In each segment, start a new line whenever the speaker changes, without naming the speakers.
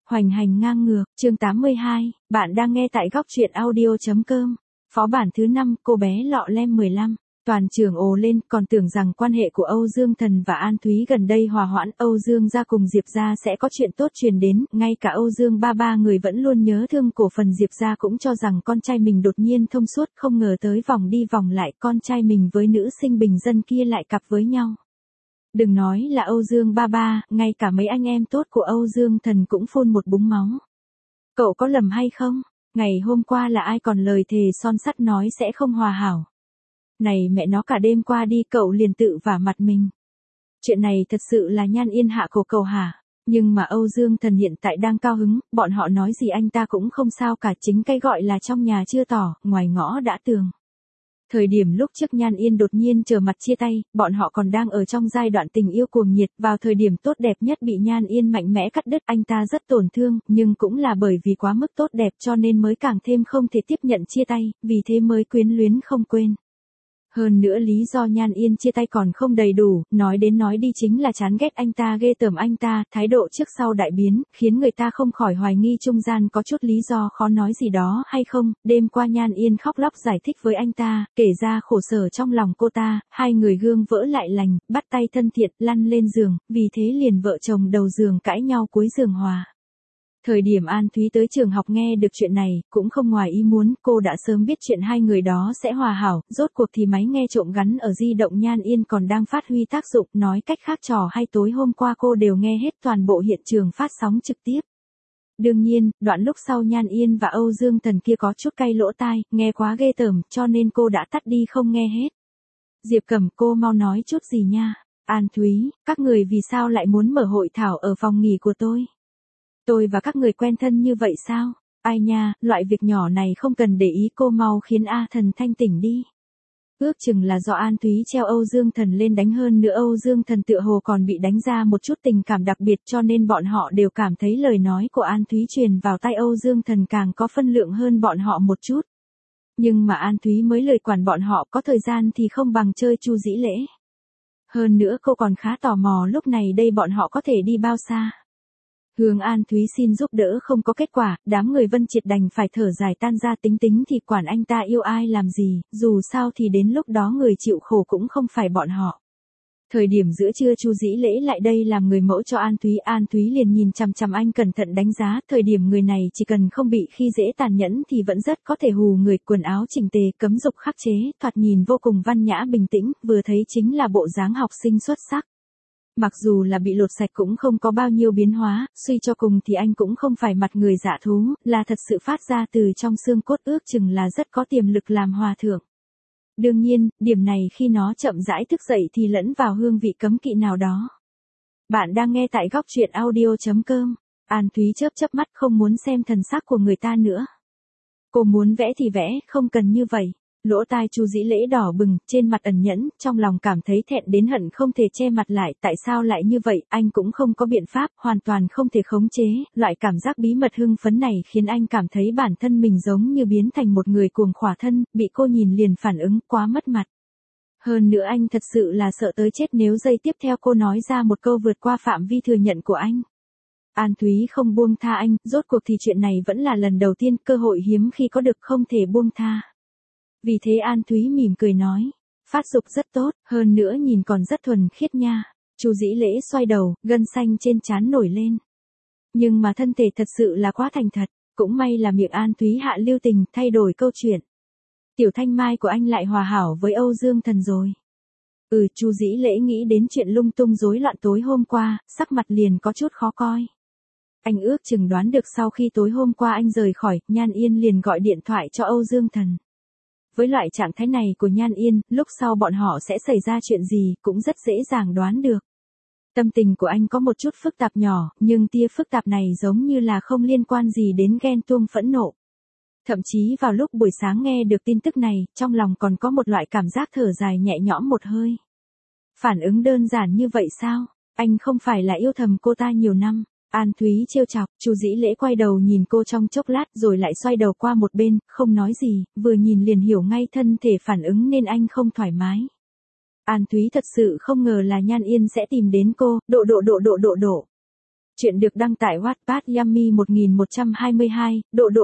Hoành hành ngang ngược, chương 82, bạn đang nghe tại góc truyện audio.com. Phó bản thứ 5, cô bé lọ lem 15. Toàn trường ồ lên, còn tưởng rằng quan hệ của Âu Dương Thần và An Thúy gần đây hòa hoãn, Âu Dương gia cùng Diệp gia sẽ có chuyện tốt truyền đến, ngay cả Âu Dương ba người vẫn luôn nhớ thương cổ phần Diệp gia cũng cho rằng con trai mình đột nhiên thông suốt, không ngờ tới vòng đi vòng lại, con trai mình với nữ sinh bình dân kia lại cặp với nhau. Đừng nói là Âu Dương ba, ngay cả mấy anh em tốt của Âu Dương Thần cũng phun một búng máu. Cậu có lầm hay không? Ngày hôm qua là ai còn lời thề son sắt nói sẽ không hòa hảo. Này mẹ nó, cả đêm qua đi cậu liền tự vả mặt mình. Chuyện này thật sự là Nhan Yên hạ cổ cầu hả? Nhưng mà Âu Dương Thần hiện tại đang cao hứng, bọn họ nói gì anh ta cũng không sao cả, chính cái gọi là trong nhà chưa tỏ, ngoài ngõ đã tường. Thời điểm lúc trước Nhan Yên đột nhiên trở mặt chia tay, bọn họ còn đang ở trong giai đoạn tình yêu cuồng nhiệt, vào thời điểm tốt đẹp nhất bị Nhan Yên mạnh mẽ cắt đứt, anh ta rất tổn thương, nhưng cũng là bởi vì quá mức tốt đẹp cho nên mới càng thêm không thể tiếp nhận chia tay, vì thế mới quyến luyến không quên. Hơn nữa lý do Nhan Yên chia tay còn không đầy đủ, nói đến nói đi chính là chán ghét anh ta, ghê tởm anh ta, thái độ trước sau đại biến, khiến người ta không khỏi hoài nghi trung gian có chút lý do khó nói gì đó hay không. Đêm qua Nhan Yên khóc lóc giải thích với anh ta, kể ra khổ sở trong lòng cô ta, hai người gương vỡ lại lành, bắt tay thân thiện, lăn lên giường, vì thế liền vợ chồng đầu giường cãi nhau cuối giường hòa. Thời điểm An Thúy tới trường học nghe được chuyện này, cũng không ngoài ý muốn, cô đã sớm biết chuyện hai người đó sẽ hòa hảo, rốt cuộc thì máy nghe trộm gắn ở di động Nhan Yên còn đang phát huy tác dụng, nói cách khác trò hay tối hôm qua cô đều nghe hết toàn bộ hiện trường phát sóng trực tiếp. Đương nhiên, đoạn lúc sau Nhan Yên và Âu Dương Thần kia có chút cay lỗ tai, nghe quá ghê tởm, cho nên cô đã tắt đi không nghe hết. Diệp Cẩm, cô mau nói chút gì nha. An Thúy, các người vì sao lại muốn mở hội thảo ở phòng nghỉ của tôi? Tôi và các người quen thân như vậy sao? Ai nha, loại việc nhỏ này không cần để ý, cô mau khiến A Thần thanh tỉnh đi. Ước chừng là do An Thúy treo Âu Dương Thần lên đánh, hơn nữa Âu Dương Thần tựa hồ còn bị đánh ra một chút tình cảm đặc biệt, cho nên bọn họ đều cảm thấy lời nói của An Thúy truyền vào tai Âu Dương Thần càng có phân lượng hơn bọn họ một chút. Nhưng mà An Thúy mới lười quản bọn họ, có thời gian thì không bằng chơi Chu Dĩ Lễ. Hơn nữa cô còn khá tò mò lúc này đây bọn họ có thể đi bao xa. Hướng An Thúy xin giúp đỡ không có kết quả, đám người Vân Triệt đành phải thở dài tan ra, tính thì quản anh ta yêu ai làm gì, dù sao thì đến lúc đó người chịu khổ cũng không phải bọn họ. Thời điểm giữa trưa Chu Dĩ Lễ lại đây làm người mẫu cho An Thúy liền nhìn chằm chằm anh cẩn thận đánh giá, thời điểm người này chỉ cần không bị khi dễ tàn nhẫn thì vẫn rất có thể hù người, quần áo chỉnh tề, cấm dục khắc chế, thoạt nhìn vô cùng văn nhã bình tĩnh, vừa thấy chính là bộ dáng học sinh xuất sắc. Mặc dù là bị lột sạch cũng không có bao nhiêu biến hóa, suy cho cùng thì anh cũng không phải mặt người dạ thú, là thật sự phát ra từ trong xương cốt, ước chừng là rất có tiềm lực làm hòa thượng. Đương nhiên, điểm này khi nó chậm rãi thức dậy thì lẫn vào hương vị cấm kỵ nào đó. Bạn đang nghe tại góc truyện audio.com. An Thúy chớp mắt không muốn xem thần sắc của người ta nữa. Cô muốn vẽ thì vẽ, không cần như vậy. Lỗ tai Chu Dĩ Lễ đỏ bừng, trên mặt ẩn nhẫn, trong lòng cảm thấy thẹn đến hận không thể che mặt lại, tại sao lại như vậy, anh cũng không có biện pháp, hoàn toàn không thể khống chế, loại cảm giác bí mật hưng phấn này khiến anh cảm thấy bản thân mình giống như biến thành một người cuồng khỏa thân, bị cô nhìn liền phản ứng, quá mất mặt. Hơn nữa anh thật sự là sợ tới chết nếu giây tiếp theo cô nói ra một câu vượt qua phạm vi thừa nhận của anh. An Thúy không buông tha anh, rốt cuộc thì chuyện này vẫn là lần đầu tiên, cơ hội hiếm khi có được, không thể buông tha. Vì thế An Thúy mỉm cười nói, phát dục rất tốt, hơn nữa nhìn còn rất thuần khiết nha. Chu Dĩ Lễ xoay đầu, gân xanh trên trán nổi lên. Nhưng mà thân thể thật sự là quá thành thật, cũng may là miệng An Thúy hạ lưu tình, thay đổi câu chuyện. Tiểu Thanh Mai của anh lại hòa hảo với Âu Dương Thần rồi. Chu Dĩ Lễ nghĩ đến chuyện lung tung rối loạn tối hôm qua, sắc mặt liền có chút khó coi. Anh ước chừng đoán được sau khi tối hôm qua anh rời khỏi, Nhan Yên liền gọi điện thoại cho Âu Dương Thần. Với loại trạng thái này của Nhan Yên, lúc sau bọn họ sẽ xảy ra chuyện gì, cũng rất dễ dàng đoán được. Tâm tình của anh có một chút phức tạp nhỏ, nhưng tia phức tạp này giống như là không liên quan gì đến ghen tuông phẫn nộ. Thậm chí vào lúc buổi sáng nghe được tin tức này, trong lòng còn có một loại cảm giác thở dài nhẹ nhõm một hơi. Phản ứng đơn giản như vậy sao? Anh không phải là yêu thầm cô ta nhiều năm. An Thúy trêu chọc, Chu Dĩ Lễ quay đầu nhìn cô trong chốc lát rồi lại xoay đầu qua một bên, không nói gì, vừa nhìn liền hiểu ngay thân thể phản ứng nên anh không thoải mái. An Thúy thật sự không ngờ là Nhan Yên sẽ tìm đến cô, độ. Chuyện được đăng tại Wattpad Yummy 1122,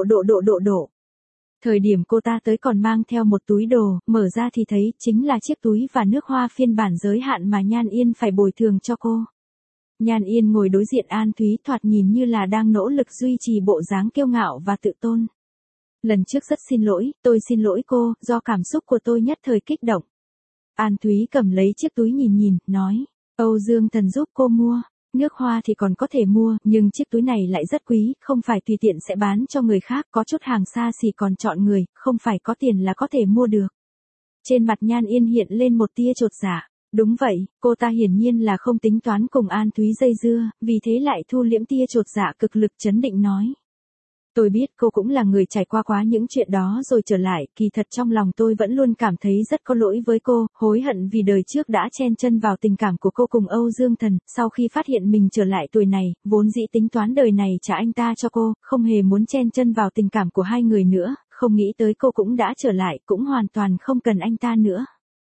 độ. Thời điểm cô ta tới còn mang theo một túi đồ, mở ra thì thấy chính là chiếc túi và nước hoa phiên bản giới hạn mà Nhan Yên phải bồi thường cho cô. Nhan Yên ngồi đối diện An Thúy thoạt nhìn như là đang nỗ lực duy trì bộ dáng kiêu ngạo và tự tôn. Lần trước rất xin lỗi, tôi xin lỗi cô, do cảm xúc của tôi nhất thời kích động. An Thúy cầm lấy chiếc túi nhìn, nói, Âu Dương Thần giúp cô mua. Nước hoa thì còn có thể mua, nhưng chiếc túi này lại rất quý, không phải tùy tiện sẽ bán cho người khác, có chút hàng xa xỉ còn chọn người, không phải có tiền là có thể mua được. Trên mặt Nhan Yên hiện lên một tia chột dạ. Đúng vậy, cô ta hiển nhiên là không tính toán cùng An Thúy dây dưa, vì thế lại thu liễm tia chột dạ cực lực trấn định nói. Tôi biết cô cũng là người trải qua quá những chuyện đó rồi trở lại, kỳ thật trong lòng tôi vẫn luôn cảm thấy rất có lỗi với cô, hối hận vì đời trước đã chen chân vào tình cảm của cô cùng Âu Dương Thần, sau khi phát hiện mình trở lại tuổi này, vốn dĩ tính toán đời này trả anh ta cho cô, không hề muốn chen chân vào tình cảm của hai người nữa, không nghĩ tới cô cũng đã trở lại, cũng hoàn toàn không cần anh ta nữa.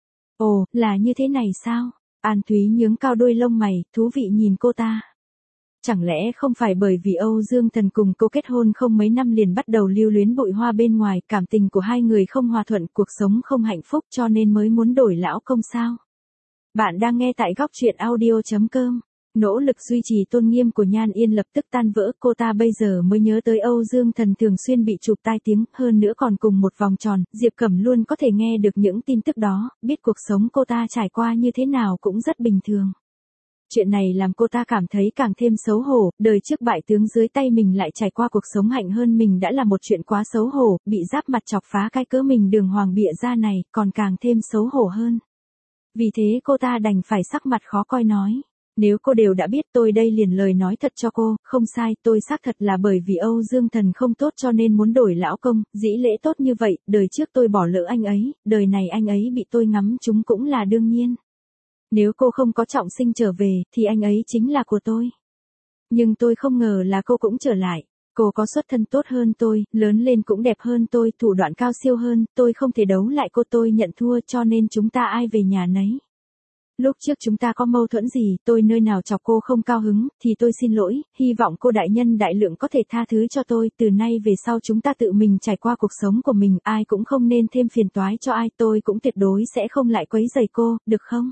Ồ, là như thế này sao? An Thúy nhướng cao đôi lông mày, thú vị nhìn cô ta. Chẳng lẽ không phải bởi vì Âu Dương Thần cùng cô kết hôn không mấy năm liền bắt đầu lưu luyến bụi hoa bên ngoài, cảm tình của hai người không hòa thuận, cuộc sống không hạnh phúc cho nên mới muốn đổi lão công sao? Bạn đang nghe tại góc truyện audio.com. Nỗ lực duy trì tôn nghiêm của Nhan Yên lập tức tan vỡ, cô ta bây giờ mới nhớ tới Âu Dương Thần thường xuyên bị chụp tai tiếng, hơn nữa còn cùng một vòng tròn, Diệp Cẩm luôn có thể nghe được những tin tức đó, biết cuộc sống cô ta trải qua như thế nào cũng rất bình thường. Chuyện này làm cô ta cảm thấy càng thêm xấu hổ, đời trước bại tướng dưới tay mình lại trải qua cuộc sống hạnh hơn mình đã là một chuyện quá xấu hổ, bị giáp mặt chọc phá cái cớ mình đường hoàng bịa ra này, còn càng thêm xấu hổ hơn. Vì thế cô ta đành phải sắc mặt khó coi nói. Nếu cô đều đã biết tôi đây liền lời nói thật cho cô, không sai, tôi xác thật là bởi vì Âu Dương Thần không tốt cho nên muốn đổi lão công, dĩ lễ tốt như vậy, đời trước tôi bỏ lỡ anh ấy, đời này anh ấy bị tôi ngắm trúng cũng là đương nhiên. Nếu cô không có trọng sinh trở về, thì anh ấy chính là của tôi. Nhưng tôi không ngờ là cô cũng trở lại. Cô có xuất thân tốt hơn tôi, lớn lên cũng đẹp hơn tôi, thủ đoạn cao siêu hơn, tôi không thể đấu lại cô, tôi nhận thua cho nên chúng ta ai về nhà nấy. Lúc trước chúng ta có mâu thuẫn gì, tôi nơi nào chọc cô không cao hứng, thì tôi xin lỗi, hy vọng cô đại nhân đại lượng có thể tha thứ cho tôi, từ nay về sau chúng ta tự mình trải qua cuộc sống của mình, ai cũng không nên thêm phiền toái cho ai, tôi cũng tuyệt đối sẽ không lại quấy rầy cô, được không?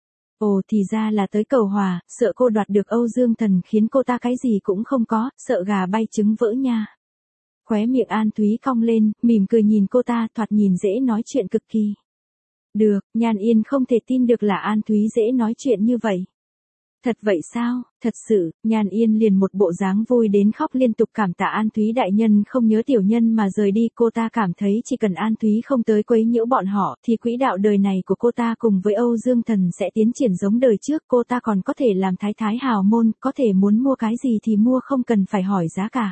Ồ thì ra là tới cầu hòa, sợ cô đoạt được Âu Dương Thần khiến cô ta cái gì cũng không có, sợ gà bay trứng vỡ nha. Khóe miệng An Thúy cong lên, mỉm cười nhìn cô ta, thoạt nhìn dễ nói chuyện cực kỳ. Được, Nhan Yên không thể tin được là An Thúy dễ nói chuyện như vậy. Thật vậy sao, thật sự, Nhan Yên liền một bộ dáng vui đến khóc liên tục cảm tạ An Thúy đại nhân không nhớ tiểu nhân mà rời đi, cô ta cảm thấy chỉ cần An Thúy không tới quấy nhiễu bọn họ, thì quỹ đạo đời này của cô ta cùng với Âu Dương Thần sẽ tiến triển giống đời trước, cô ta còn có thể làm thái thái hào môn, có thể muốn mua cái gì thì mua không cần phải hỏi giá cả.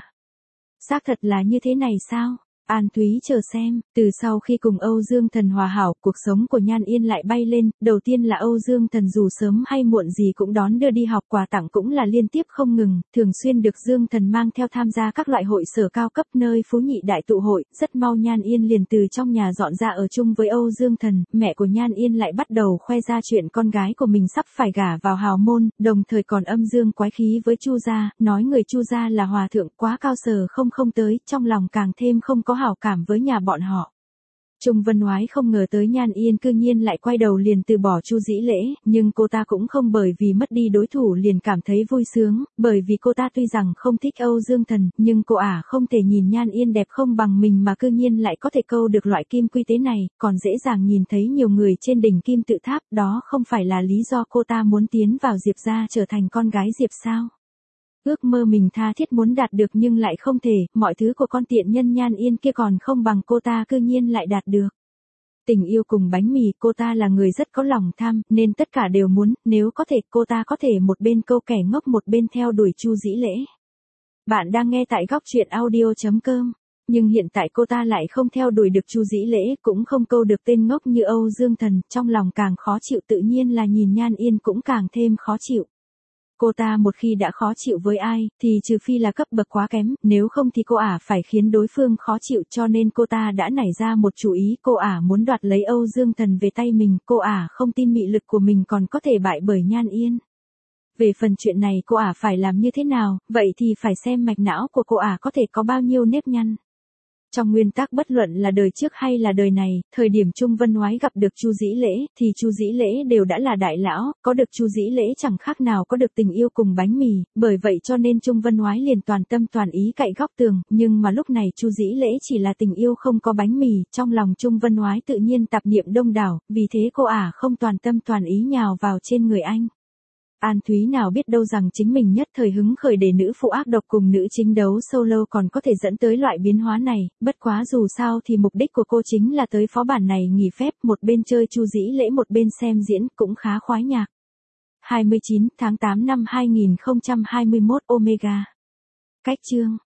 Xác thật là như thế này sao? An Thúy chờ xem, từ sau khi cùng Âu Dương Thần hòa hảo, cuộc sống của Nhan Yên lại bay lên, đầu tiên là Âu Dương Thần dù sớm hay muộn gì cũng đón đưa đi học, quà tặng cũng là liên tiếp không ngừng, thường xuyên được Dương Thần mang theo tham gia các loại hội sở cao cấp nơi Phú Nhị Đại tụ hội, rất mau Nhan Yên liền từ trong nhà dọn ra ở chung với Âu Dương Thần, mẹ của Nhan Yên lại bắt đầu khoe ra chuyện con gái của mình sắp phải gả vào hào môn, đồng thời còn âm dương quái khí với Chu gia, nói người Chu gia là hòa thượng quá cao sở không tới, trong lòng càng thêm không có hảo cảm với nhà bọn họ. Trung Vân Oái không ngờ tới Nhan Yên cư nhiên lại quay đầu liền từ bỏ Chu Dĩ Lễ, nhưng cô ta cũng không bởi vì mất đi đối thủ liền cảm thấy vui sướng, bởi vì cô ta tuy rằng không thích Âu Dương Thần, nhưng cô không thể nhìn Nhan Yên đẹp không bằng mình mà cư nhiên lại có thể câu được loại kim quy tế này, còn dễ dàng nhìn thấy nhiều người trên đỉnh kim tự tháp, đó không phải là lý do cô ta muốn tiến vào Diệp gia trở thành con gái Diệp sao? Ước mơ mình tha thiết muốn đạt được nhưng lại không thể, mọi thứ của con tiện nhân Nhan Yên kia còn không bằng cô ta cư nhiên lại đạt được. Tình yêu cùng bánh mì, cô ta là người rất có lòng tham, nên tất cả đều muốn, nếu có thể cô ta có thể một bên câu kẻ ngốc một bên theo đuổi Chu Dĩ Lễ. Bạn đang nghe tại góc truyện audio.com. Nhưng hiện tại cô ta lại không theo đuổi được Chu Dĩ Lễ, cũng không câu được tên ngốc như Âu Dương Thần, trong lòng càng khó chịu tự nhiên là nhìn Nhan Yên cũng càng thêm khó chịu. Cô ta một khi đã khó chịu với ai, thì trừ phi là cấp bậc quá kém, nếu không thì cô phải khiến đối phương khó chịu cho nên cô ta đã nảy ra một chủ ý, cô muốn đoạt lấy Âu Dương Thần về tay mình, cô không tin mị lực của mình còn có thể bại bởi Nhan Yên. Về phần chuyện này cô ả phải làm như thế nào, vậy thì phải xem mạch não của cô ả có thể có bao nhiêu nếp nhăn. Trong nguyên tắc bất luận là đời trước hay là đời này, thời điểm Trung Vân Oái gặp được Chu Dĩ Lễ, thì Chu Dĩ Lễ đều đã là đại lão, có được Chu Dĩ Lễ chẳng khác nào có được tình yêu cùng bánh mì, bởi vậy cho nên Trung Vân Oái liền toàn tâm toàn ý cậy góc tường, nhưng mà lúc này Chu Dĩ Lễ chỉ là tình yêu không có bánh mì, trong lòng Trung Vân Oái tự nhiên tạp niệm đông đảo, vì thế cô ả không toàn tâm toàn ý nhào vào trên người anh. An Thúy nào biết đâu rằng chính mình nhất thời hứng khởi để nữ phụ ác độc cùng nữ chính đấu solo còn có thể dẫn tới loại biến hóa này, bất quá dù sao thì mục đích của cô chính là tới phó bản này nghỉ phép, một bên chơi Chu Dĩ Lễ một bên xem diễn, cũng khá khoái nhạc. 29 tháng 8 năm 2021 Omega. Cách chương